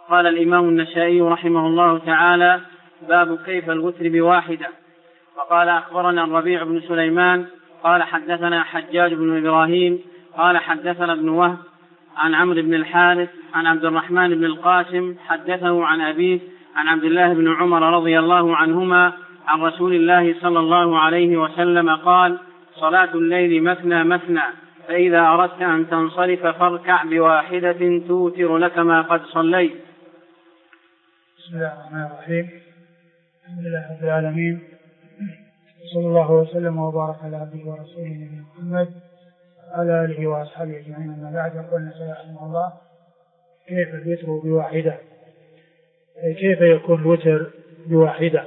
قال الإمام النسائي رحمه الله تعالى: باب كيف الوتر بواحدة. وقال: أخبرنا الربيع بن سليمان قال حدثنا حجاج بن إبراهيم قال حدثنا ابن وهب عن عمرو بن الحارث عن عبد الرحمن بن القاسم حدثه عن أبيه عن عبد الله بن عمر رضي الله عنهما عن رسول الله صلى الله عليه وسلم قال: صلاة الليل مثنى مثنى، فإذا أردت أن تنصرف فاركع بواحدة توتر لك ما قد صليت. بسم الله الرحمن الرحيم. الحمد لله رب العالمين، صلى الله وسلم وبارك على عبده ورسوله نبينا محمد وعلى آله وأصحابه أجمعين. أما بعد، يقول النسائي رحمه الله: كيف الوتر بواحدة؟ أي كيف يكون الوتر بواحدة؟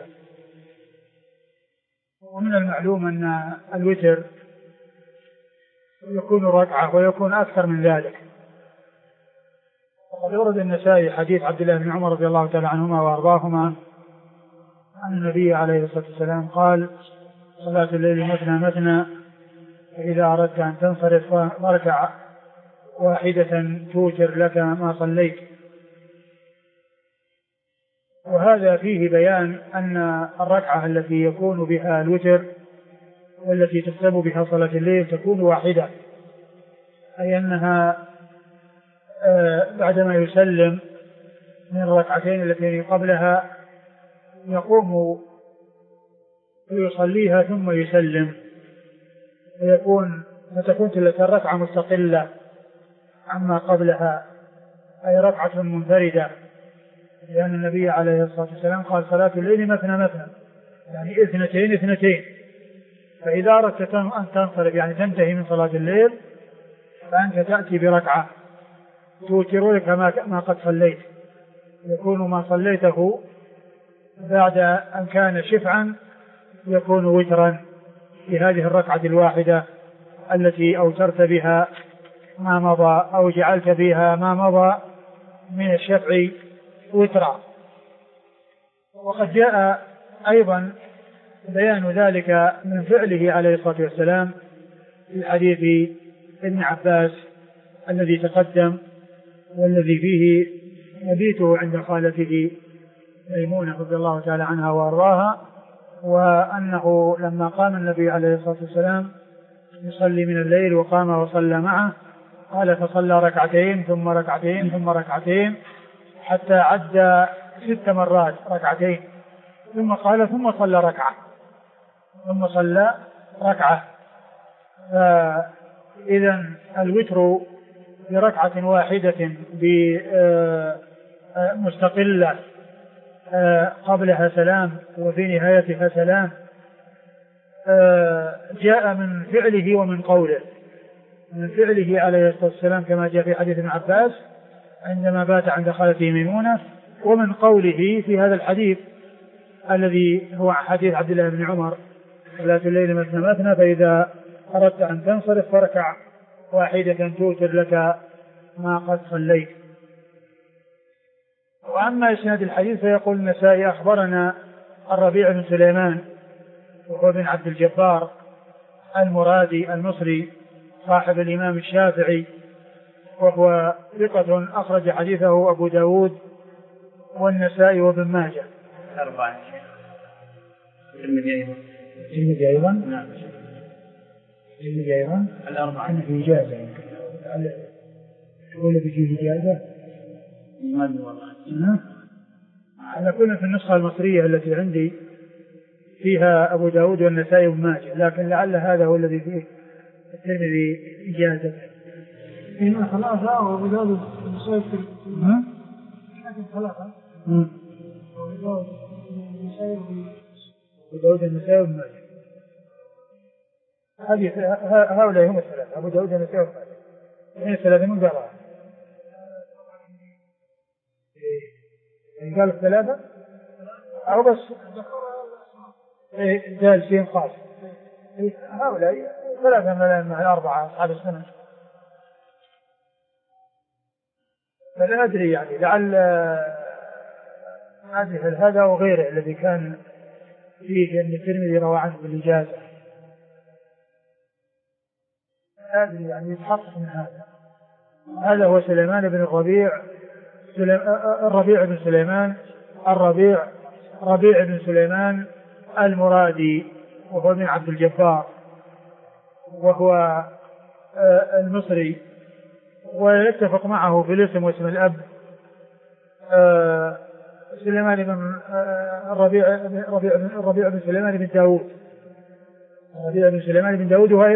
ومن المعلوم أن الوتر يكون ركعة ويكون أكثر من ذلك. وقد ورد النسائي حديث عبد الله بن عمر رضي الله تعالى عنهما وأرضاهما عن النبي عليه الصلاة والسلام قال: صلاة الليل مثنى مثنى، فإذا أردت أن تنصرف فاركع واحدة توتر لك ما صليت. وهذا فيه بيان أن الركعة التي يكون بها الوتر والتي تحسب بها صلاة الليل تكون واحدة، أي أنها بعدما يسلم من الركعتين التي قبلها يقوم ويصليها ثم يسلم، فتكون تلك الركعة مستقلة عما قبلها، أي ركعة منفردة، لأن النبي عليه الصلاة والسلام قال: صلاة الليل مثنى مثنى، يعني اثنتين اثنتين. فإذا أردت أن تنصرف يعني تنتهي من صلاة الليل فأنت تأتي بركعة توتر لك ما قد صليت، يكون ما صليته بعد أن كان شفعا يكون وترا في هذه الركعة الواحدة التي أوترت بها ما مضى أو جعلت بها ما مضى من الشفع وترا. وقد جاء أيضا بيان ذلك من فعله عليه الصلاة والسلام في حديث ابن عباس الذي تقدم، والذي فيه مبيته عند خالته ميمونة رضي الله تعالى عنها وأرضاها، وأنه لما قام النبي عليه الصلاة والسلام يصلي من الليل وقام وصلى معه قال: فصلى ركعتين ثم ركعتين ثم ركعتين حتى عد 6 مرات ركعتين، ثم قال: ثم صلى ركعة ثم صلى ركعة. فإذا الوتر بركعة واحدة مستقلة قبلها سلام وفي نهايتها سلام جاء من فعله ومن قوله. من فعله عليه الصلاة والسلام كما جاء في حديث ابن عباس عندما بات عند خالته ميمونة، ومن قوله في هذا الحديث الذي هو حديث عبد الله بن عمر: صلاة الليل مثنى مثنى، فإذا أردت أن تنصرف فاركع واحدة توتر لك ما قد صليت. وأما إسناد الحديث فيقول النسائي: أخبرنا الربيع بن سليمان وهو بن عبد الجبار المرادي المصري صاحب الإمام الشافعي، وهو ثقة أخرج حديثه أبو داود والنسائي وابن ماجه. الترمذي أيضا. نعم. الترمذي أيضا. الأربعة في إجازة. تقول بيجي إجازة؟ ما أدري والله. على كل في النسخة المصرية التي عندي فيها أبو داود والنسائي وابن ماجه، لكن لعل هذا هو الذي فيه الترمذي إجازة. هنا ثلاثة وأبو داود والنسائي ثلاثة. أبو داود النسائي وابن ماجه. هؤلاء هم الثلاثة: أبو داود النسائي وابن ماجه. هي الثلاثة من قالها. قال الثلاثة أو بس جالسين خاص. هؤلاء ثلاثة من 4 أصحاب السنة. فلا أدري يعني لعل هذا وغيره الذي كان فيه أن الترمذي روى عنه بالإجازة. لا أدري يعني يتحقق من هذا. هذا هو سليمان بن الربيع الربيع بن سليمان ربيع بن سليمان المرادي، وهو من عبد الجبار، وهو المصري، ويتفق معه في الاسم واسم الأب سليمان بن الربيع بن سليمان بن داود. الربيع بن سليمان بن داود وهو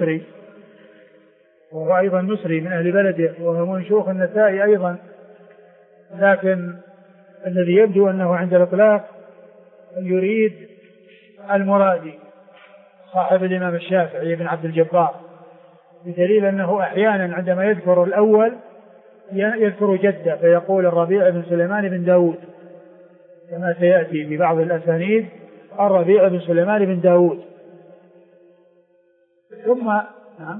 أيضا مصري من أهل بلده، وهو من شيوخ النسائي أيضا، لكن الذي يبدو أنه عند الإطلاق يريد المرادي صاحب الإمام الشافعي بن عبد الجبار، بدليل أنه أحيانا عندما يذكر الأول يذكر جده فيقول الربيع بن سليمان بن داود، كما سيأتي في بعض الأسانيد الربيع بن سليمان بن داود. ثم نعم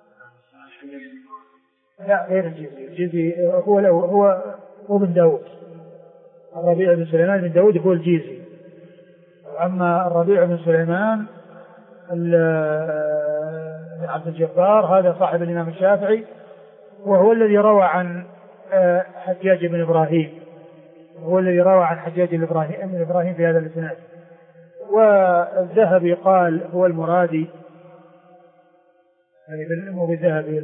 لا غير الجيزي هو بن داود. الربيع بن سليمان بن داود هو الجيزي، أما الربيع بن سليمان بن عبد الجبار هذا صاحب الإمام الشافعي، وهو الذي روى عن حجاج بن إبراهيم، بن إبراهيم في هذا الإسناد. والذهبي قال هو المرادي، يعني بالأمر الذهبي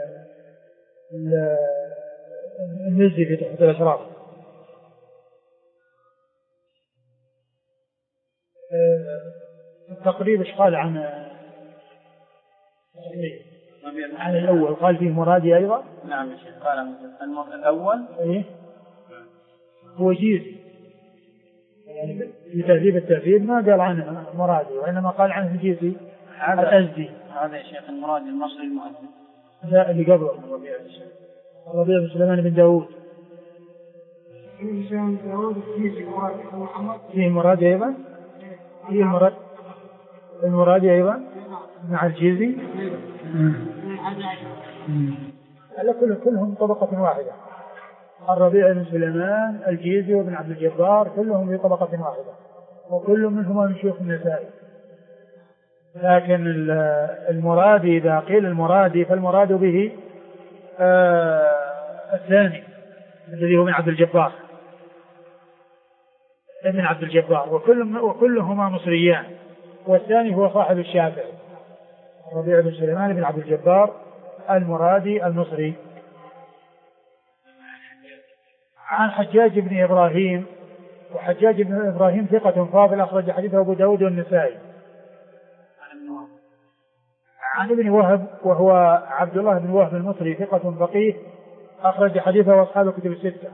المزي في تحت الأشراف. التقريب ايش قال عن الأول؟ قال فيه مرادي أيضا. نعم يا شيخ، قال الأول إيه هو جيزي، يعني في تهذيب التهذيب ما قال عنه مرادي، وإنما قال عنه جيزي الأزدي. هذا يا شيخ المرادي المصري المؤذن. لا اللي قبله الربيع بن سليمان بن داود. فيه مرادي أيضا، المرادي أيضا مع الجيزي. على كلهم طبقة واحدة، الربيع بن سليمان الجيزي وابن عبد الجبار كلهم في طبقة واحدة، وكل منهما من شيوخ النسائي. لكن المرادي إذا قيل المرادي فالمراد به الثاني الذي هو من عبد الجبار، ابن عبد الجبار، وكلهما مصريان، والثاني هو صاحب الشافعي الربيع بن سليمان بن عبد الجبار المرادي المصري. عن حجاج بن إبراهيم، وحجاج بن إبراهيم ثقة فاضل أخرج حديثه أبو داود والنسائي. عن ابن وهب وهو عبد الله بن وهب المصري ثقة فقيه أخرج حديثه أصحاب الكتب الستة.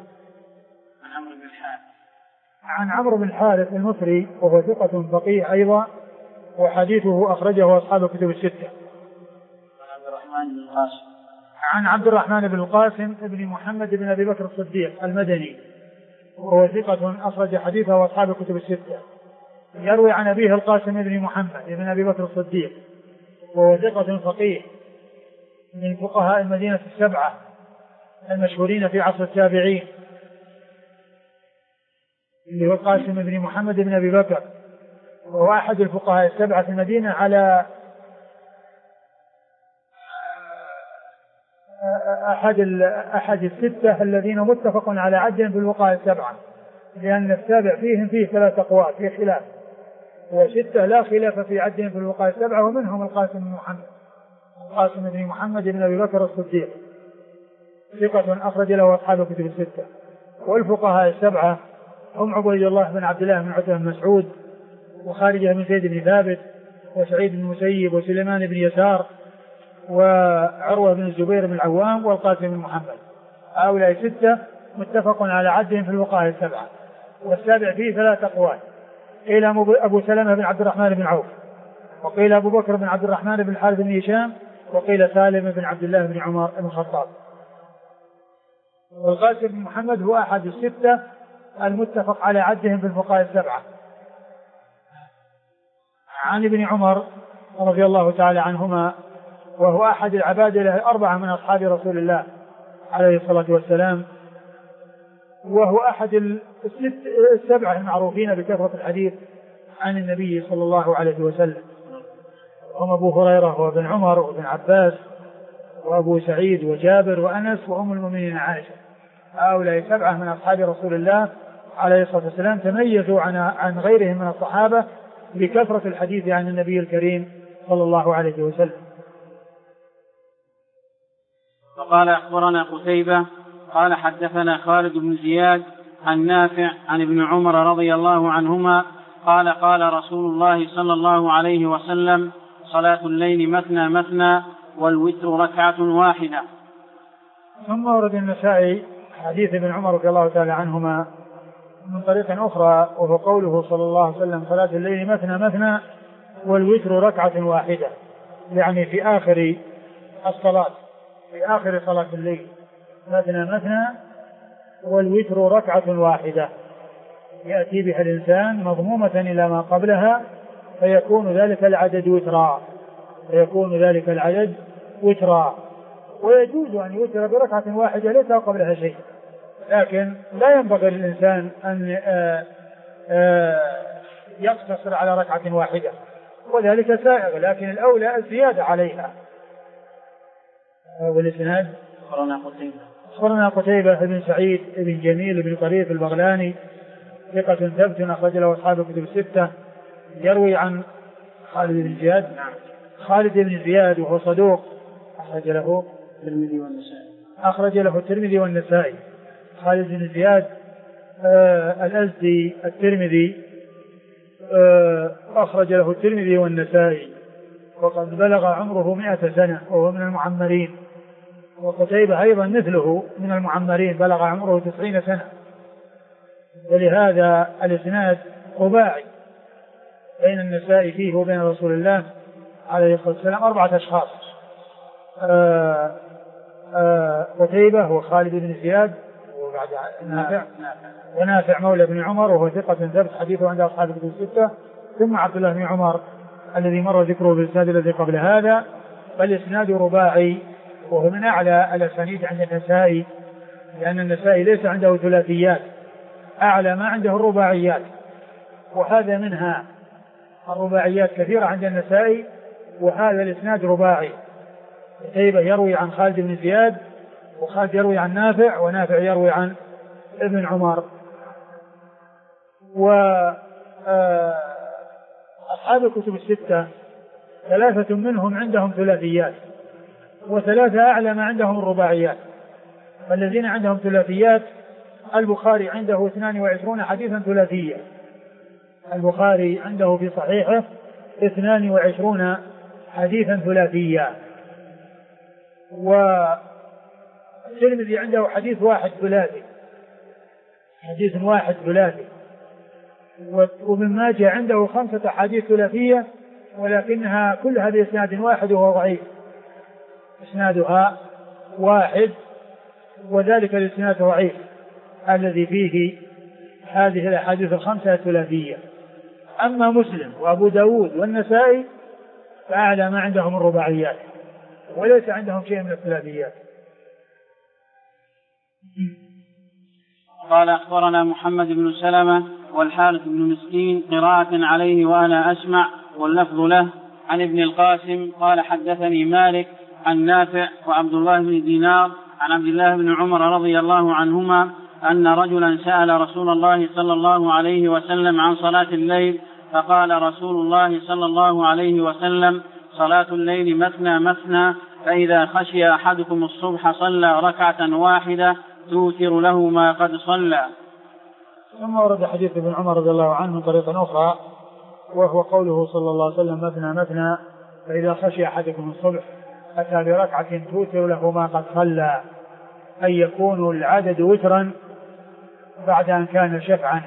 عن عمرو بن الحارث المصري وهو ثقة فقيه أيضا، وحديثه أخرجه أصحاب الكتب الستة. عن عبد الرحمن بن القاسم بن محمد بن أبي بكر الصديق المدني، وهو ثقة أخرج حديثه أصحاب الكتب الستة. يروي عن أبيه القاسم بن محمد بن أبي بكر الصديق، وهو ثقة فقيه من فقهاء المدينة السبعة المشهورين في عصر التابعين، اللي هو القاسم بن محمد بن أبي بكر، وهو أحد الفقهاء السبعة في المدينة على أحد الستة الذين متفق على عدهم في الفقهاء السبعة، لأن السابع فيهم فيه 3 أقوال في خلاف، وستة لا خلاف في عدهم في الفقهاء السبعة، ومنهم القاسم بن محمد بن أبي بكر الصديق ثقة أخرج له أصحاب الكتب الستة. والفقهاء السبعة هم عبيد الله بن عبد الله بن عتبة بن مسعود، وخارجة بن زيد بن ثابت، وسعيد بن المسيب، وسليمان بن يسار، وعروة بن الزبير بن العوام، والقاسم بن محمد. هؤلاء 6 متفق على عدهم في الفقهاء السبعة، والسابع فيه 3 أقوال، قيل أبو سلمة بن عبد الرحمن بن عوف، وقيل أبو بكر بن عبد الرحمن بن الحارث بن هشام، وقيل سالم بن عبد الله بن عمر بن الخطاب. والقاسم بن محمد هو أحد 6 المتفق على عدهم في الفقهاء السبعة. عن ابن عمر رضي الله تعالى عنهما، وهو أحد العبادلة 4 من أصحاب رسول الله عليه الصلاة والسلام، وهو أحد 7 المعروفين بكثرة الحديث عن النبي صلى الله عليه وسلم، هم أبو هريرة وابن عمر وابن عباس وأبو سعيد وجابر وأنس وأم المؤمنين عائشة هؤلاء 7 من أصحاب رسول الله عليه الصلاة والسلام تميزوا عن غيرهم من الصحابة بكثرة الحديث عن النبي الكريم صلى الله عليه وسلم. وقال أخبرنا قتيبة قال حدثنا خالد بن زياد عن نافع عن ابن عمر رضي الله عنهما قال قال رسول الله صلى الله عليه وسلم صلاة الليل مثنى مثنى والوتر ركعة واحدة. ثم ورد النسائي حديث ابن عمر رضي الله تعالى عنهما من طريق أخرى وهو قوله صلى الله عليه وسلم صلاة الليل مثنى مثنى والوتر ركعة واحدة، يعني في آخر الصلاة، في آخر صلاة الليل مثنى مثنى والوتر ركعة واحدة يأتي بها الإنسان مضمومة إلى ما قبلها فيكون ذلك العدد وترا، فيكون ذلك العدد وترا. ويجوز أن يوتر بركعة واحدة ليس قبلها شيء، لكن لا ينبغي للإنسان أن يقتصر على ركعة واحدة، وذلك سائغ، لكن الأولى الزيادة عليها. والإسناد أخبرنا قتيبة بن سعيد بن جميل بن طريف البغلاني ثقة ثبت أخرج له أصحاب الكتب الستة، يروي عن خالد بن زياد. خالد بن زياد وهو صدوق أخرج له الترمذي والنسائي. خالد بن زياد الأزدي الترمذي أخرج له الترمذي والنسائي، وقد بلغ عمره 100 سنة وهو من المعمرين. وقتيبة أيضا مثله من المعمرين بلغ عمره 90 سنة. ولهذا الإسناد رباعي بين النسائي فيه وبين رسول الله عليه الصلاة والسلام 4 أشخاص، قتيبة وخالد بن زياد وبعد ونافع مولى بن عمر وهو ثقة ثبت حديثه عند أصحاب الكتب الستة، ثم عبد الله بن عمر الذي مر ذكره بالإسناد الذي قبل هذا. فالإسناد رباعي وهو من أعلى الأسانيد عند النسائي، لأن النسائي ليس عنده ثلاثيات، أعلى ما عنده الرباعيات، وهذا منها. الرباعيات كثيرة عند النسائي، وهذا الإسناد رباعي. قتيبة يروي عن خالد بن زياد، وخالد يروي عن نافع، ونافع يروي عن ابن عمر. وأصحاب الكتب الستة 3 منهم عندهم ثلاثيات، و3 أعلى ما عندهم الرباعيات. فالذين عندهم ثلاثيات البخاري عنده 22 حديثا ثلاثية، البخاري عنده في صحيحه 22 حديثا ثلاثية. والترمذي عنده حديث واحد ثلاثي، حديث واحد ثلاثي. وابن ماجه عنده 5 أحاديث ثلاثية، ولكنها كل هذه إسناد واحد وهو ضعيف، إسنادها واحد، وذلك الإسناد ضعيف الذي فيه هذه الأحاديث 5 ثلاثية. أما مسلم وأبو داود والنسائي فأعلى ما عندهم الرباعيات، وليس عندهم شيء من الثلاثيات. قال أخبرنا محمد بن سلمة والحارث بن مسكين قراءة عليه وأنا أسمع، واللفظ له عن ابن القاسم قال حدثني مالك عن نافع وعبد الله بن دينار عن عبد الله بن عمر رضي الله عنهما أن رجلا سأل رسول الله صلى الله عليه وسلم عن صلاة الليل، فقال رسول الله صلى الله عليه وسلم صلاة الليل مثنى مثنى، فإذا خشي أحدكم الصبح صلى ركعة واحدة توتر له ما قد صلى. ثم ورد حديث ابن عمر رضي الله عنه من طريق أخرى، وهو قوله صلى الله عليه وسلم مثنى مثنى، فإذا خشي أحدكم الصبح أتى بركعة توتر له ما قد صلى، أي يكون العدد وترا بعد أن كان شفعا.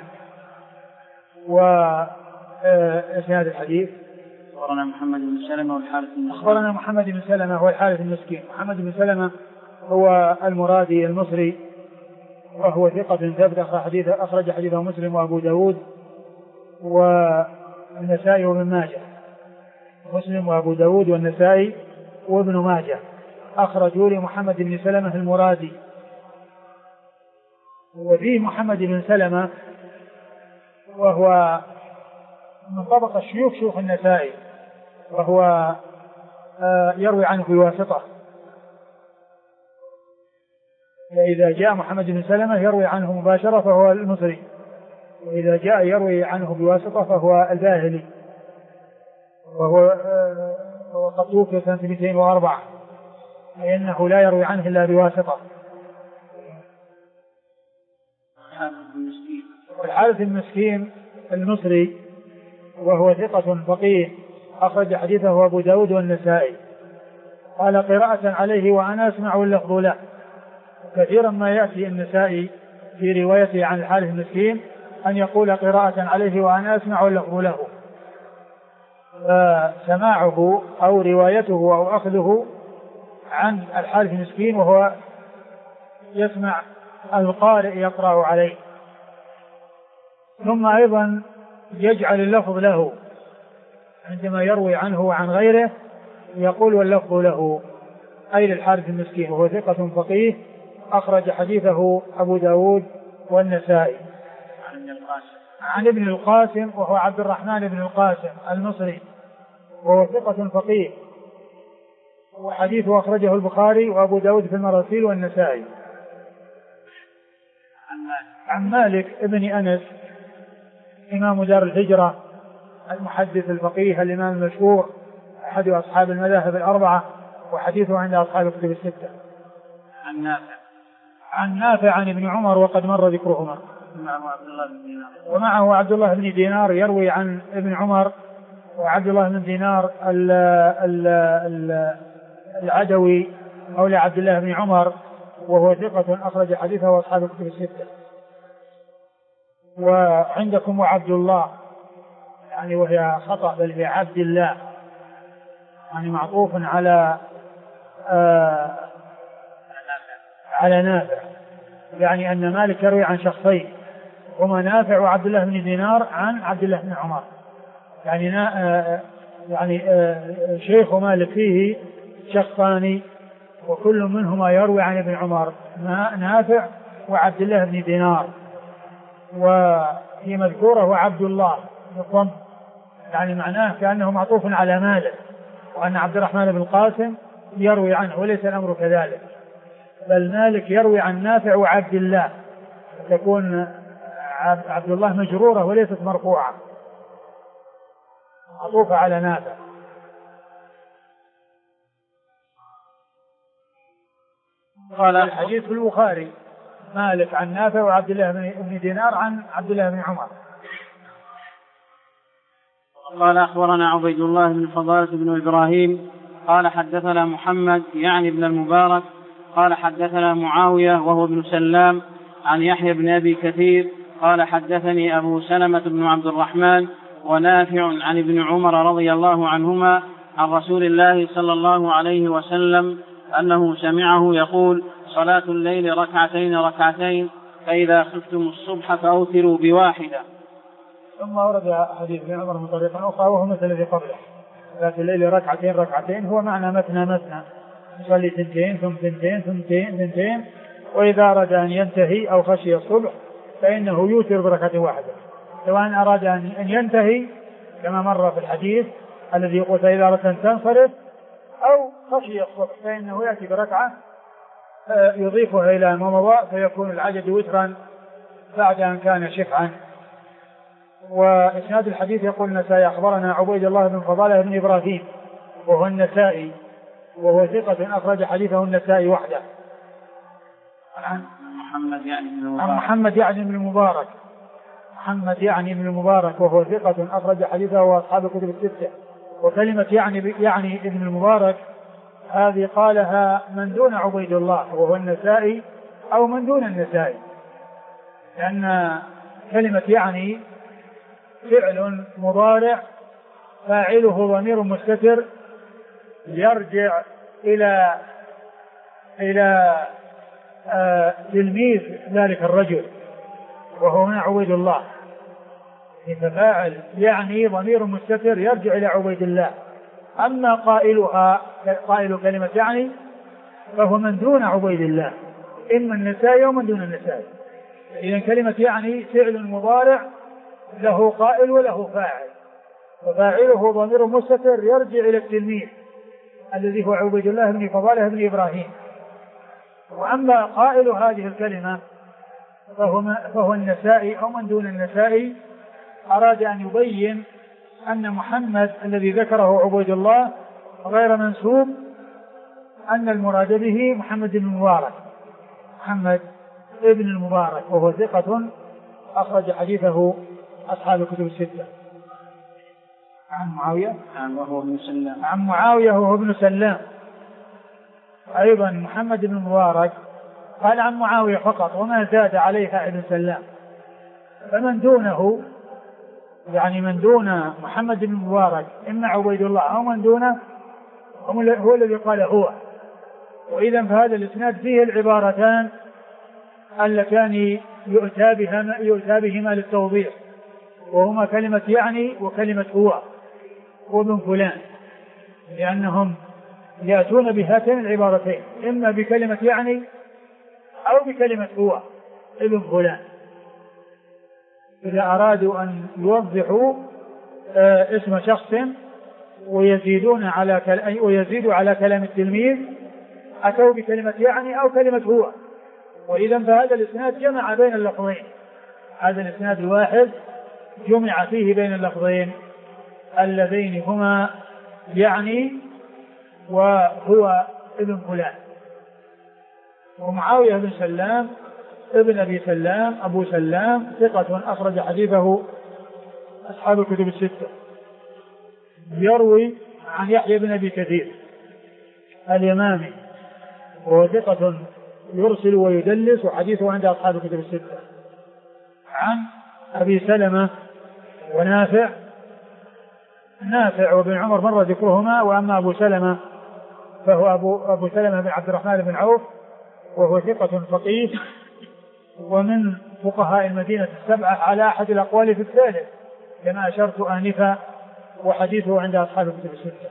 وإسناد الحديث أخبرنا محمد بن سلمة والحارث بن مسكين. أخبرنا محمد بن سلمة هو الحارث المسكين. محمد بن سلمة هو المرادي المصري، وهو ثقة ثبت أخرج حديثه مسلم وأبو داود والنسائي وابن ماجه. مسلم وأبو داود والنسائي وابن ماجه أخرجوا لمحمد بن سلمة المرادي. وفيه محمد بن سلمة وهو من طبقة شيوخ النسائي، وهو يروي عنه بواسطة، فإذا جاء محمد بن سلمة يروي عنه مباشرة فهو المصري، وإذا جاء يروي عنه بواسطة فهو الباهلي، وهو قد توفي سنة 204، لأنه لا يروي عنه إلا بواسطة. الحارث المسكين المصري وهو ثقة فقيه أخرج حديثه أبو داود والنسائي. قال قراءة عليه وأنا أسمع اللفظ له. كثيرا ما يأتي النسائي في روايته عن الحارث المسكين أن يقول قراءة عليه وأنا أسمع اللفظ له، فسماعه أو روايته أو أخذه عن الحارث المسكين وهو يسمع القارئ يقرأ عليه، ثم أيضا يجعل اللفظ له عندما يروي عنه وعن غيره يقول واللفظ له، أي للحارث المسكين، وهو ثقة فقيه أخرج حديثه أبو داود والنسائي. عن ابن القاسم وهو عبد الرحمن بن القاسم المصري وهو ثقة فقيه، وحديثه أخرجه البخاري وأبو داود في المراسيل والنسائي. عن مالك ابن أنس إمام دار الهجرة المحدث الفقيه الإمام المشهور أحد أصحاب المذاهب الأربعة، وحديثه عند أصحاب الكتب الستة. عن نافع عن ابن عمر وقد مر ذكرهما. ومعه عبد الله بن دينار يروي عن ابن عمر، وعبد الله بن دينار العدوي مولى عبد الله بن عمر وهو ثقة أخرج حديثه أصحاب الكتب الستة. وعندكم وعبد الله يعني وهي خطأ، بل هي عبد الله يعني معطوف على نافع، يعني أن مالك يروي عن شخصين هما نافع وعبد الله بن دينار عن عبد الله بن عمر، يعني شيخ مالك فيه شخصان وكل منهما يروي عن ابن عمر، نافع وعبد الله بن دينار، وفي مذكوره وعبد الله بالضم، يعني معناه كأنه معطوف على مالك، وأن عبد الرحمن بن القاسم يروي عنه، وليس الأمر كذلك، بل مالك يروي عن نافع وعبد الله، تكون عبد الله مجرورة وليست مرفوعة معطوفة على نافع. قال الحديث في البخاري مالك عن نافع وعبد الله بن دينار عن عبد الله بن عمر. قال أخبرنا عبيد الله بن فضالة بن إبراهيم قال حدثنا محمد يعني ابن المبارك قال حدثنا معاوية وهو ابن سلام عن يحيى بن أبي كثير قال حدثني أبو سلمة بن عبد الرحمن ونافع عن ابن عمر رضي الله عنهما عن رسول الله صلى الله عليه وسلم أنه سمعه يقول صلاة الليل ركعتين ركعتين فإذا خفتم الصبح فأوتروا بواحدة. ثم ورد حديث ابن عمر من طريق أخرى وهو مثل الذي قبله، صلاة الليل ركعتين ركعتين هو معنى مثنى يصلي ثنتين ثم ثنتين ثم ثنتين، وإذا أراد أن ينتهي أو خشي الصبح فإنه يوتر بركعة واحدة، سواء أراد أن ينتهي كما مر في الحديث الذي يقول فإذا أردت أن تنصرف أو خشي الصبح فإنه يأتي بركعة يضيفها إلى ما مضى فيكون العدد وترا بعد أن كان شفعا. وإسناد الحديث يقول النسائي أخبرنا عبيد الله بن فضالة بن إبراهيم وهو النسائي وهو ثقة أخرج حديثه النسائي وحده. عن محمد يعني بن المبارك محمد يعني بن المبارك وهو ثقة أخرج حديثه وأصحاب الكتب الستة. وكلمة يعني ابن المبارك هذه قالها من دون عبيد الله وهو النسائي أو من دون النسائي، لأن كلمة يعني فعل مضارع فاعله ضمير مستتر يرجع إلى تلميذ ذلك الرجل وهو هنا عبيد الله، ففاعل يعني ضمير مستتر يرجع إلى عبيد الله. أما قائل كلمة يعني فهو من دون عبيد الله، إما النسائي ومن دون النسائي. إذن كلمة يعني فعل مضارع له قائل وله فاعل، وفاعله ضمير مستتر يرجع إلى التلميذ الذي هو عبيد الله بن فضالة بن إبراهيم. وأما قائل هذه الكلمة فهو النسائي أو من دون النسائي، أراد أن يبين أن محمد الذي ذكره عبيد الله غير منسوب، أن المراد به محمد بن المبارك، محمد ابن المبارك، وهو ثقة أخرج حديثه أصحاب الكتب الستة. عن معاوية عن معاوية وهو ابن سلام. أيضا محمد بن المبارك قال عن معاوية فقط وما زاد عليها ابن سلام. فمن دونه يعني من دون محمد بن المبارك إما عبيد الله أو من دونه هو الذي قال هو. وإذا فهذا الإسناد فيه العبارتان اللتان يؤتى بهما للتوضيح، وهما كلمة يعني وكلمة هو وابن فلان، لأنهم يأتون بهاتين العبارتين إما بكلمة يعني أو بكلمة هو ابن فلان، إذا أرادوا أن يوضحوا اسم شخص ويزيدوا على كلام التلميذ أتوا بكلمة يعني أو كلمة هو. وإذا فهذا الإسناد جمع بين اللفظين، هذا الإسناد الواحد جمع فيه بين اللفظين اللذين هما يعني وهو ابن فلان. ومعاوية بن سلام ابن أبي سلام أبو سلام ثقة أخرج حديثه أصحاب الكتب الستة، يروي عن يحيى بن أبي كثير اليمامي وهو ثقة يرسل ويدلس وحديثه عند أصحاب الكتب الستة. عن أبي سلمة ونافع وابن عمر مر ذكرهما، وأما أبو سلمة فهو أبو سلمة بن عبد الرحمن بن عوف وهو ثقة فقيه ومن فقهاء المدينة السبعة على أحد الأقوال في الثالث كما أشرت آنفا، وحديثه عند أصحاب الكتب الستة.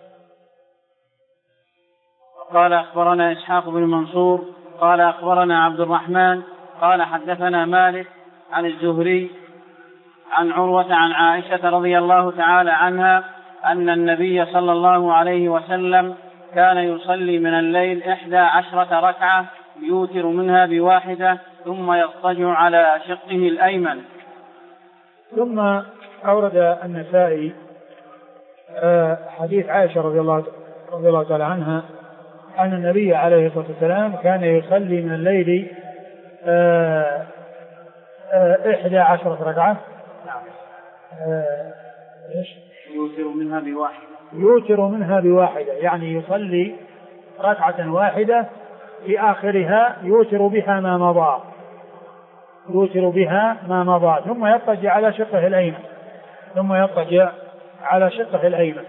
قال أخبرنا إسحاق بن منصور قال أخبرنا عبد الرحمن قال حدثنا مالك عن الزهري عن عروة عن عائشة رضي الله تعالى عنها أن النبي صلى الله عليه وسلم كان يصلي من الليل 11 ركعة يوتر منها بواحدة ثم يضطجع على شقه الأيمن. ثم أورد النسائي حديث عائشة رضي الله تعالى عنها أن النبي عليه الصلاة والسلام كان يصلي من الليل 11 ركعة يوتر منها بواحدة، يعني يصلي ركعة واحدة في آخرها يوتر بها ما مضى ثم يضطجع على شقه الأيمن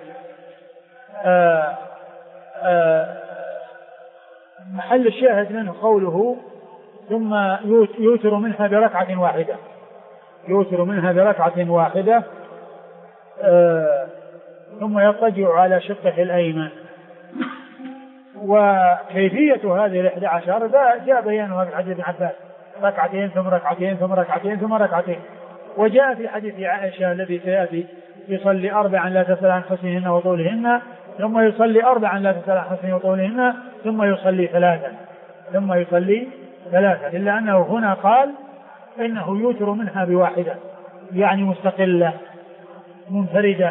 محل الشاهد منه قوله ثم يوتر منها بركعة واحدة ثم يضطجع على شقه الأيمن. وكيفية هذه 11 جاء بيانها في حديث ابن عباس، ركعتين ثم ركعتين ثم ركعتين ثم ركعتين. وجاء في حديث عائشة الذي سيأتي يصلي 4 لا تسأل عن حسنهن وطولهن ثم يصلي 4 لا تسأل عن حسنهن وطولهن ثم يصلي 3 إلا أنه هنا قال إنه يوتر منها بواحدة، يعني مستقلة منفردة،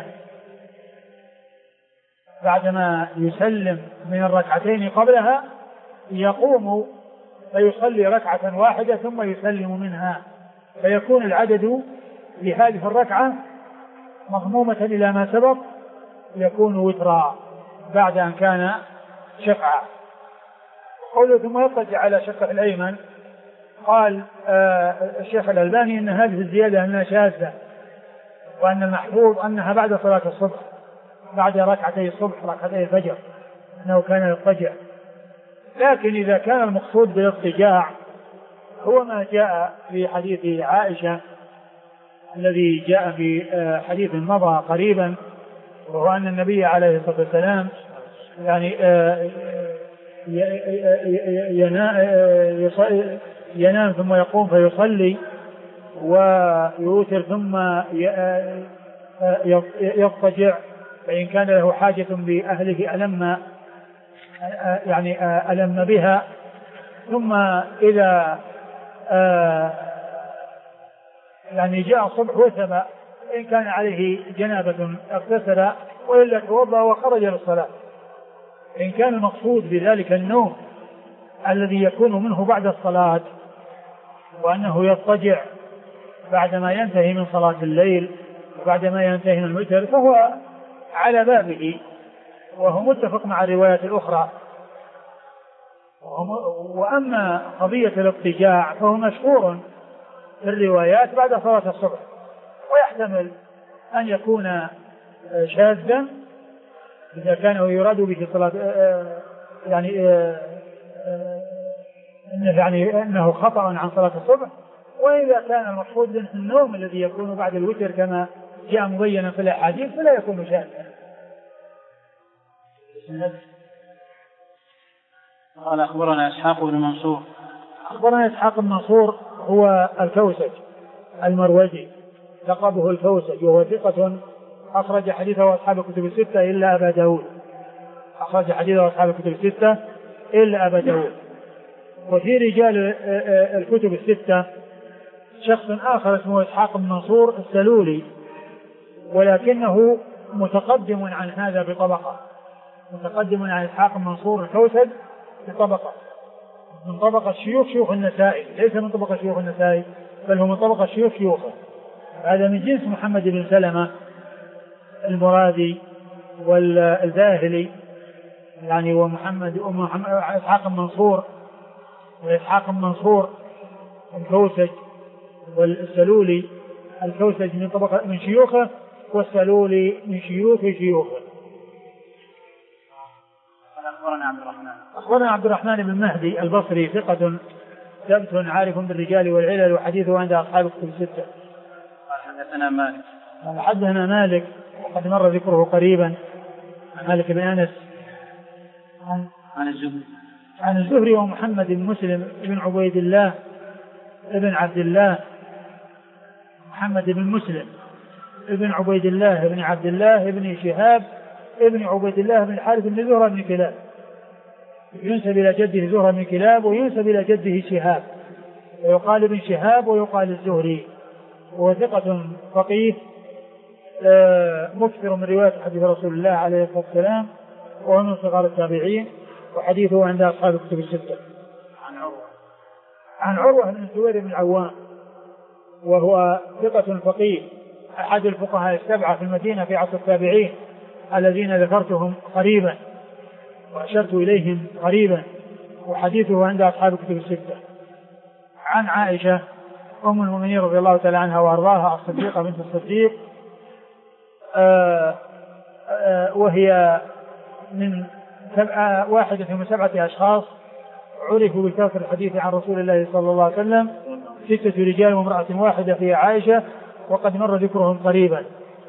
بعدما يسلم من الركعتين قبلها يقوم فيصلي ركعة واحدة ثم يسلم منها، فيكون العدد لهذه الركعة مضمومة إلى ما سبق، يكون وترا بعد أن كان شفعا. قوله ثم يضطجع على شقه الأيمن، قال الشيخ الألباني إن هذه الزيادة أنها شاذة، وأن المحفوظ أنها بعد صلاة الصبح، بعد ركعتي الصبح ركعتي الفجر أنه كان يضطجع. لكن إذا كان المقصود بالاضطجاع هو ما جاء في حديث عائشة الذي جاء في حديث مضى قريبا، وهو أن النبي عليه الصلاة والسلام يعني ينام ثم يقوم فيصلي ويوتر ثم يضطجع، فإن كان له حاجة بأهله ألم بها ثم إذا يعني جاء الصبح وثب إن كان عليه جنابة اغتسل وإلا توضأ وخرج للصلاة. إن كان المقصود بذلك النوم الذي يكون منه بعد الصلاة وأنه يضطجع بعدما ينتهي من صلاة الليل وبعدما ينتهي من الوتر فهو على بابه، وهو متفق مع الروايات الأخرى. وأما قضية الاضطجاع فهو مشهور في الروايات بعد صلاة الصبح، ويحتمل أن يكون شاذا إذا كان يراد به صلاة أنه خطأ عن صلاة الصبح، وإذا كان المقصود النوم الذي يكون بعد الوتر كما جاء مبينا في الأحاديث فلا يكون شاذا. قال أخبرنا إسحاق بن منصور. أخبرنا إسحاق بن منصور هو الكوسج المروزي لقبه الكوسج، وهو ثقة أخرج حديثه أصحاب الكتب الستة إلا أبا داود. أخرج حديثه أصحاب الكتب الستة إلا أبا داود. وفي رجال الكتب الستة شخص آخر اسمه إسحاق بن منصور السلولي، ولكنه متقدم عن هذا بطبقة، متقدم عن إسحاق بن منصور الكوسج بطبقة، من طبقة شيوخ النسائي، ليس من طبقة شيوخ النسائي بل هو من طبقة شيوخه. هذا من جنس محمد بن سلمة المرادي والذاهلي يعني، ومحمد إسحاق بن منصور وإسحاق بن منصور الكوسج والسلولي. الكوسج من طبقة من شيوخه والسلولي من شيوخه. أخبرنا عبد الرحمن بن مهدي البصري ثقة ثبت عارف بالرجال والعلل وحديثه عند أصحاب الكتب الستة. حدثنا مالك. حدثنا مالك وقد مر ذكره قريبا عن مالك بن أنس عن الزهري ومحمد بن مسلم بن عبيد الله ابن عبد الله، محمد بن مسلم ابن عبيد الله بن عبد الله ابن شهاب ابن عبيد الله بن الحارث بن زهرة بن كلاب، ينسب إلى جده زهرة بن كلاب وينسب إلى جده شهاب، ويقال ابن شهاب ويقال الزهري. وهو ثقة فقيه مكثر من رواية حديث رسول الله عليه الصلاة والسلام، وهو من صغار التابعين، وحديثه عند أصحاب الكتب الستة. عن عروة بن الزبير بن العوام وهو ثقة فقيه أحد الفقهاء السبعة في المدينة في عصر التابعين الذين ذكرتهم قريبا وأشرت إليهم قريبا، وحديثه عند أصحاب الكتب الستة. عن عائشة أم المؤمنين رضي الله تعالى عنها وأرضاها الصديقة بنت الصديق، وهي من واحدة من 7 أشخاص عرفوا بكثرة الحديث عن رسول الله صلى الله عليه وسلم، 6 رجال وامرأة واحدة في عائشة، وقد مر ذكرهم قريبا.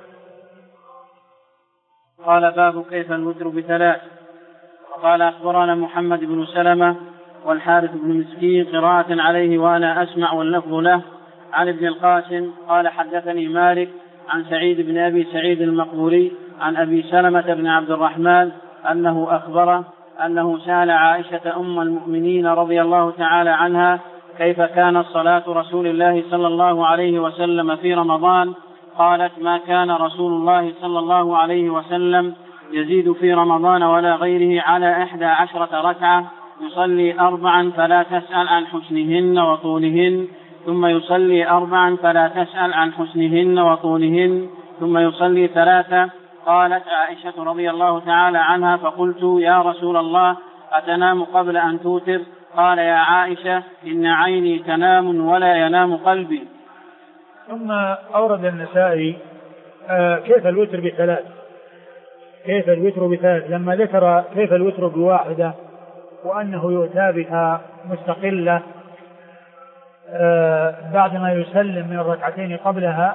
قال باب كيف الوتر ب3. وقال أخبرنا محمد بن سلمة والحارث بن مسكين قراءة عليه وأنا أسمع واللفظ له عن ابن القاسم قال حدثني مالك عن سعيد بن أبي سعيد المقبوري عن أبي سلمة بن عبد الرحمن أنه أخبره أنه سأل عائشة أم المؤمنين رضي الله تعالى عنها كيف كانت صلاة رسول الله صلى الله عليه وسلم في رمضان. قالت ما كان رسول الله صلى الله عليه وسلم يزيد في رمضان ولا غيره على 11 ركعة، يصلي 4 فلا تسأل عن حسنهن وطولهن، ثم يصلي 4 فلا تسأل عن حسنهن وطولهن، ثم يصلي 3. قالت عائشة رضي الله تعالى عنها فقلت يا رسول الله أتنام قبل أن توتر؟ قال يا عائشة إن عيني تنام ولا ينام قلبي. ثم أورد النسائي كيف الوتر ب3، كيف الوتر ب3 لما ذكر كيف الوتر ب1 وأنه يؤتى بها مستقلة بعدما يسلم من الركعتين قبلها،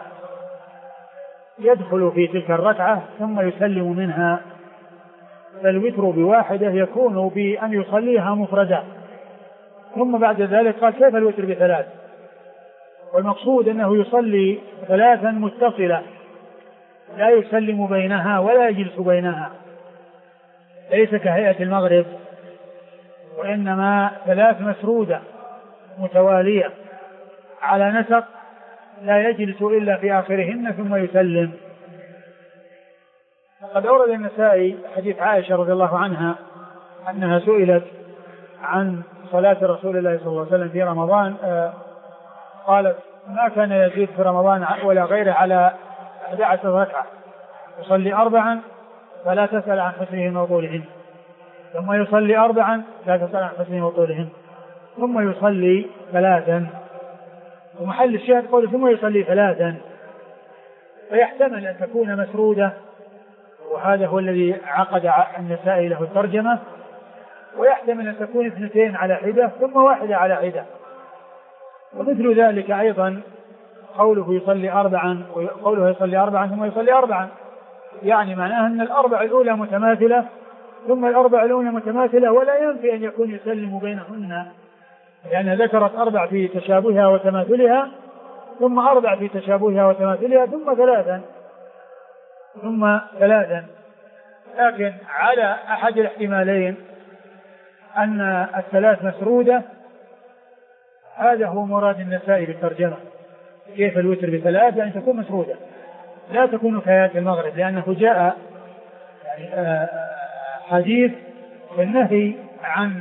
يدخل في تلك الركعة ثم يسلم منها. فالوتر ب1 يكون بأن يصليها مفردا، ثم بعد ذلك قال كيف الوتر ب3، والمقصود أنه يصلي 3 متصلة لا يسلم بينها ولا يجلس بينها، ليس كهيئة المغرب وإنما ثلاث مسرودة متوالية على نسق لا يجلس إلا في آخرهن ثم يسلم. قد أورد النسائي حديث عائشة رضي الله عنها أنها سئلت عن صلاة رسول الله صلى الله عليه وسلم في رمضان، قالت ما كان يزيد في رمضان ولا غيره على 11 ركعة، يصلي 4 فلا تسأل عن حسنهن وطولهن، ثم يصلي 4 لا تسأل عن حسنهن وطولهن، ثم يصلي 3. ومحل الشاهد قوله ثم يصلي 3، فيحتمل أن تكون مسرودة، وهذا هو الذي عقد النسائي له الترجمة، ويحتمل أن تكون 2 على حدة ثم 1 على حدة. ومثل ذلك أيضا قوله يصلي 4 وقوله يصلي 4 ثم يصلي 4، يعني معناه أن الأربع الأولى متماثلة ثم الأربع الأولى متماثلة، ولا ينفي أن يكون يسلم بينهن، لأن ذكرت 4 في تشابهها وتماثلها، ثم 4 في تشابهها وتماثلها، ثم 3. لكن على أحد الاحتمالين أن الثلاث مسرودة، هذا هو مراد النسائي بالترجمة. كيف الوتر ب3؟ يعني تكون مسرودة لا تكون كآيات المغرب، لأنه جاء حديث النهي عن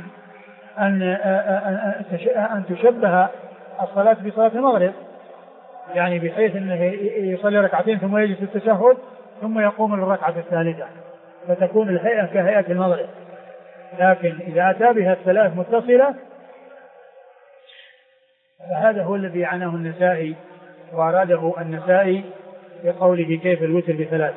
أن تشبه الصلاة بصلاة المغرب، يعني بحيث أنه يصلي 2 ثم يجلس التشهد ثم يقوم للركعة الثالثة، فتكون الهيئة كهيئة المغرب. لكن إذا أتى بها الثلاث متصلة فهذا هو الذي عناه النسائي وأراده النسائي بقوله كيف الوتر ب3،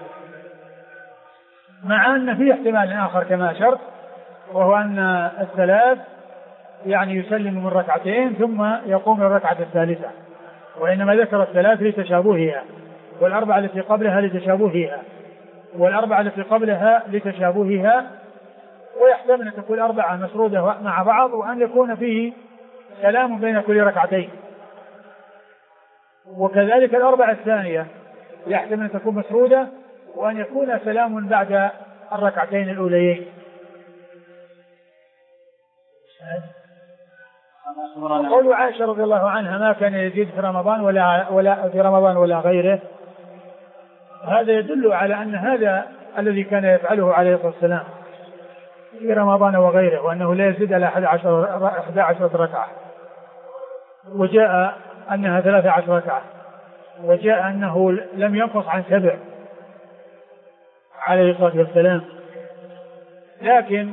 مع أن فيه احتمال آخر كما أشرت، وهو أن الثلاث يعني يسلم من 2 ثم يقوم للركعة الثالثة، وإنما ذكر الثلاث لتشابهها، وال4 التي قبلها لتشابهها، وال4 التي قبلها لتشابهها، ويحتمل أن تكون 4 مسرودة مع بعض، وأن يكون فيه كلام بين كل 2. وكذلك ال4 الثانية يحتمل أن تكون مسرودة، وأن يكون سلام بعد 2 الأوليين. قول عائشة رضي الله عنها ما كان يزيد في رمضان ولا غيره، هذا يدل على أن هذا الذي كان يفعله عليه الصلاة والسلام في رمضان وغيره، وأنه لا يزيد على 11 ركعة، وجاء أنها 13 ركعة، وجاء أنه لم ينقص عن 7 عليه الصلاة والسلام. لكن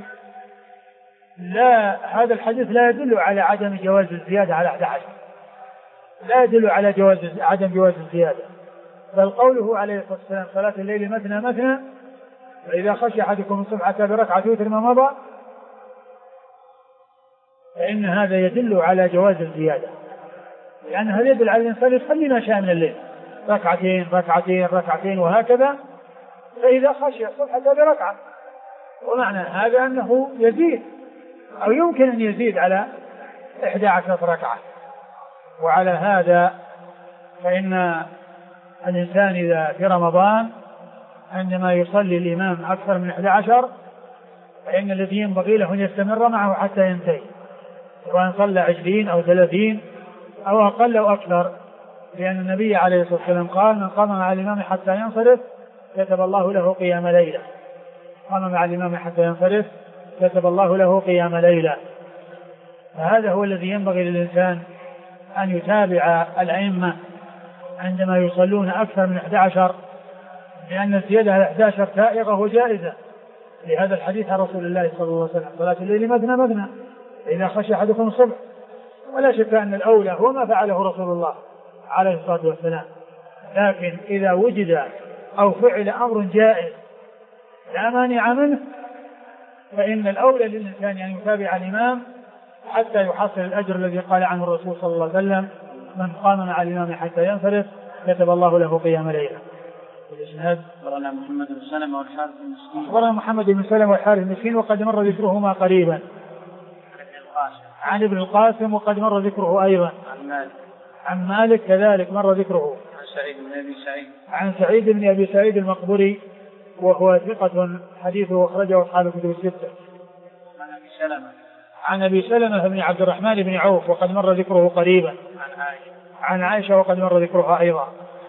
هذا الحديث لا يدل على عدم جواز الزيادة على 11، لا يدل على عدم جواز الزيادة، بل قوله عليه الصلاة والسلام صلاة الليل مثنى مثنى، فإذا خشي أحدكم الصبح أتى بركعة وتر ما مضى، فإن هذا يدل على جواز الزيادة، لأن هذا يدل على الإنسان يصلي ما شاء من الليل 2 وهكذا، فإذا خشي الصبح أتى بركعة، ومعنى هذا أنه يزيد أو يمكن أن يزيد على 11 ركعة. وعلى هذا فإن الإنسان إذا في رمضان عندما يصلي الإمام أكثر من 11، فإن الذي ينبغي له أن يستمر معه حتى ينتهي، سواء صلى 20 أو 30 أو أقل أو أكثر، لأن النبي عليه الصلاة والسلام قال من قام مع الإمام حتى ينصرف كتب الله له قيام ليلة. قام مع الإمام حتى ينصرف كتب الله له قيام ليلة. فهذا هو الذي ينبغي للإنسان أن يتابع الأئمة عندما يصلون أكثر من 11، لأن الزيادة على 11 سائغة وجائزة، لهذا الحديث عن رسول الله صلى الله عليه وسلم صلاة الليل مثنى مثنى إذا خشي أحدكم الصبح. ولا شك أن الأولى هو ما فعله رسول الله عليه الصلاة والسلام، لكن إذا وجد أو فعل أمر جائز لا مانع منه، فإن الأولى للإنسان أن يتابع الإمام حتى يحصل الأجر الذي قال عنه الرسول صلى الله عليه وسلم من قام مع الإمام حتى ينصرف كتب الله له قيام ليلة. أخبرنا محمد بن سلمة والحارث المسكين. أخبرنا محمد بن سلمة والحارث المسكين وقد مر ذكرهما قريبا. عن ابن القاسم وقد مر ذكره أيضا. عن مالك كذلك مر ذكره. عن سعيد بن أبي سعيد المقبري وهو ثقة حديثه أخرجه أصحاب الكتب الستة. عن أبي سلمة بن عبد الرحمن بن عوف وقد مر ذكره قريبا. عن عائشة وقد مر ذكرها أيضا.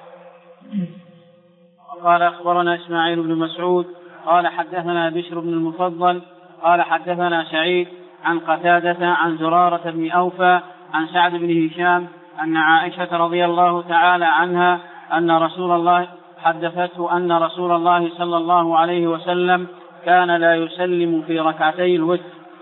قال أخبرنا إسماعيل بن مسعود قال حدثنا بشر بن المفضل قال حدثنا سعيد عن قتادة عن زرارة بن أوفى عن سعد بن هشام أن عائشة رضي الله تعالى عنها أن رسول الله حدثته أن رسول الله صلى الله عليه وسلم كان لا يسلم في ركعتي الوتر.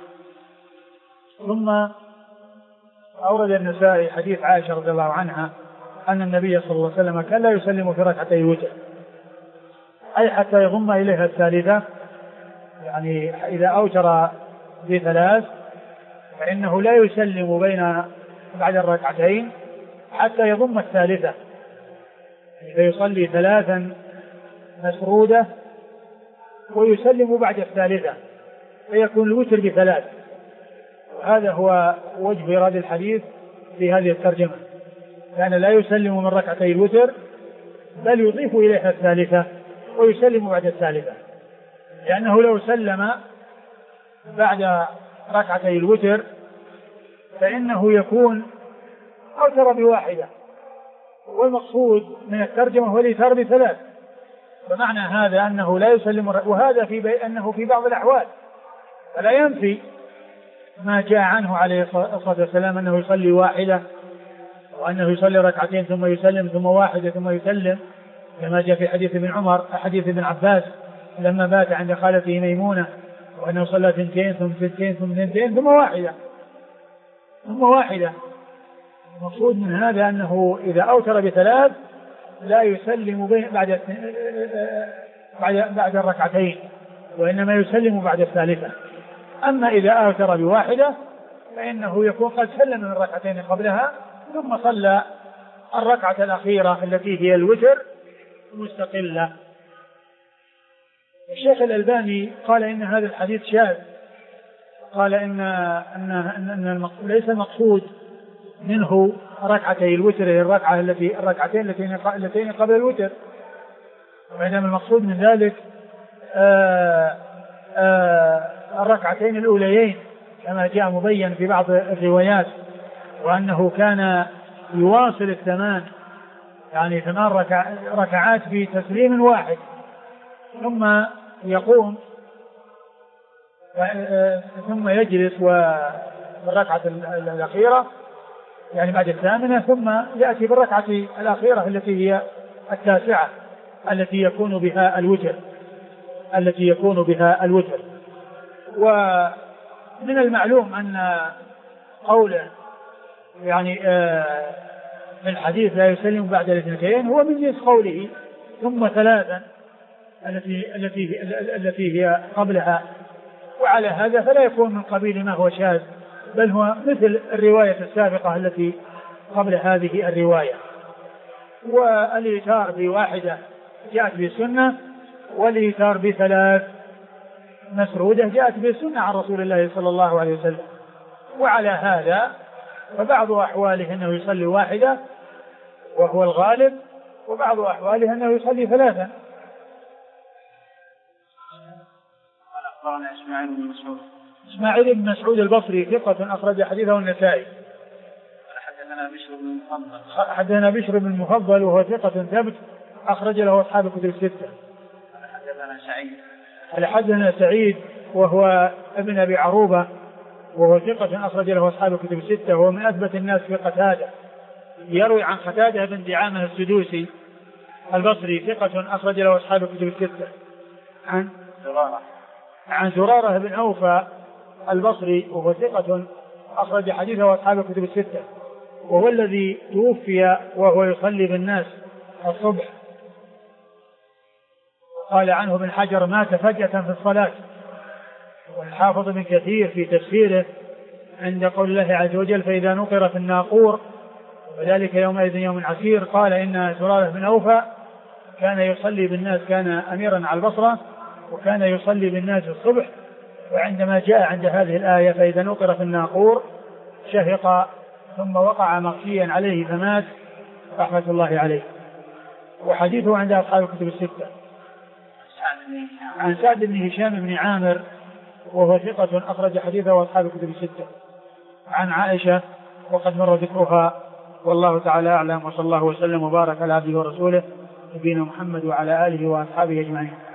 ثم أورد النسائي حديث عائشة رضي الله عنها أن النبي صلى الله عليه وسلم كان لا يسلم في ركعتي الوتر، أي حتى يضم إليها الثالثة، يعني إذا أوتر بثلاث فإنه لا يسلم بعد الركعتين حتى يضم الثالثة، فيصلي ثلاثا مسرودة ويسلم بعد الثالثة فيكون الوتر بثلاث. وهذا هو وجه إيراد الحديث في هذه الترجمة، كان لا يسلم من ركعتي الوتر بل يضيف إليها الثالثة ويسلم بعد الثالثة، لأنه لو سلم بعد ركعتي الوتر فإنه يكون أوتر بواحدة، والمقصود من الترجمة هو الإيتار بثلاث، فمعنى هذا أنه لا يسلم، وهذا أنه في بعض الأحوال، فلا ينفي ما جاء عنه عليه الصلاة والسلام أنه يصلي واحدة وأنه يصلي ركعتين ثم يسلم ثم واحدة ثم يسلم، كما جاء في حديث ابن عمر حديث ابن عباس لما بات عند خالته ميمونة وأنه صلى ثنتين ثم ثنتين ثم ثنتين ثم واحدة. المقصود من هذا أنه إذا أوتر بثلاث لا يسلم بعد الركعتين، وإنما يسلم بعد الثالثة. أما إذا أوتر بواحدة فإنه يكون قد سلم من الركعتين قبلها ثم صلى الركعة الأخيرة التي هي الوتر مستقلة. الشيخ الألباني قال إن هذا الحديث شاذ، قال إن ليس المقصود منه ركعتي الوتر الركعتين اللتين قبل الوتر، وإنما المقصود من ذلك الركعتين الأوليين كما جاء مبين في بعض الروايات، وأنه كان يواصل الثمان، يعني 8 ركعات في تسليم واحد، ثم يقوم ثم يجلس بالركعة الأخيرة يعني بعد الثامنة، ثم يأتي بالركعة الأخيرة التي هي التاسعة التي يكون بها الوتر. ومن المعلوم أن قوله يعني في الحديث لا يسلم بعد الاثنتين هو من جنس قوله ثم ثلاثا التي هي قبلها، وعلى هذا فلا يكون من قبيل ما هو شاذ، بل هو مثل الرواية السابقة التي قبل هذه الرواية. والإيتار بواحدة جاءت بالسنة، والإيتار بثلاث مسرودة جاءت بالسنة عن رسول الله صلى الله عليه وسلم. وعلى هذا فبعض أحواله أنه يصلي واحدة وهو الغالب، وبعض أحواله أنه يصلي ثلاثا. إسماعيل بن مسعود البصري ثقة أخرج حديثه النسائي. حدثنا بشر بن المفضل وهو ثقة ثبت أخرج له أصحاب الكتب الستة. حدثنا سعيد وهو ابن أبي عروبة وهو ثقة أخرج له أصحاب الكتب الستة، وهو من أثبت الناس في قتادة، يروي عن قتادة بن دعامة السدوسي البصري ثقة أخرج له أصحاب الكتب الستة. عن زرارة بن أوفى البصري وهو ثقة أخرج حديثه أصحاب الكتب الستة، وهو الذي توفي وهو يصلي بالناس الصبح. قال عنه ابن حجر مات فجأة في الصلاة. والحافظ بن كثير في تفسيره عند قول الله عز وجل فإذا نقر في الناقور وذلك يومئذ يوم عسير، قال إن زرارة بن أوفى كان يصلي بالناس، كان أميرا على البصرة وكان يصلي بالناس الصبح، وعندما جاء عند هذه الآية فإذا نقر في الناقور شهق ثم وقع مغشيا عليه فمات رحمة الله عليه. وحديثه عند أصحاب الكتب الستة. عن سعد بن هشام بن عامر وهو ثقة أخرج حديثه أصحاب الكتب الستة. عن عائشة وقد مر ذكرها، والله تعالى أعلم، وصلى الله وسلم وبارك على عبده ورسوله نبينا محمد وعلى آله وأصحابه أجمعين.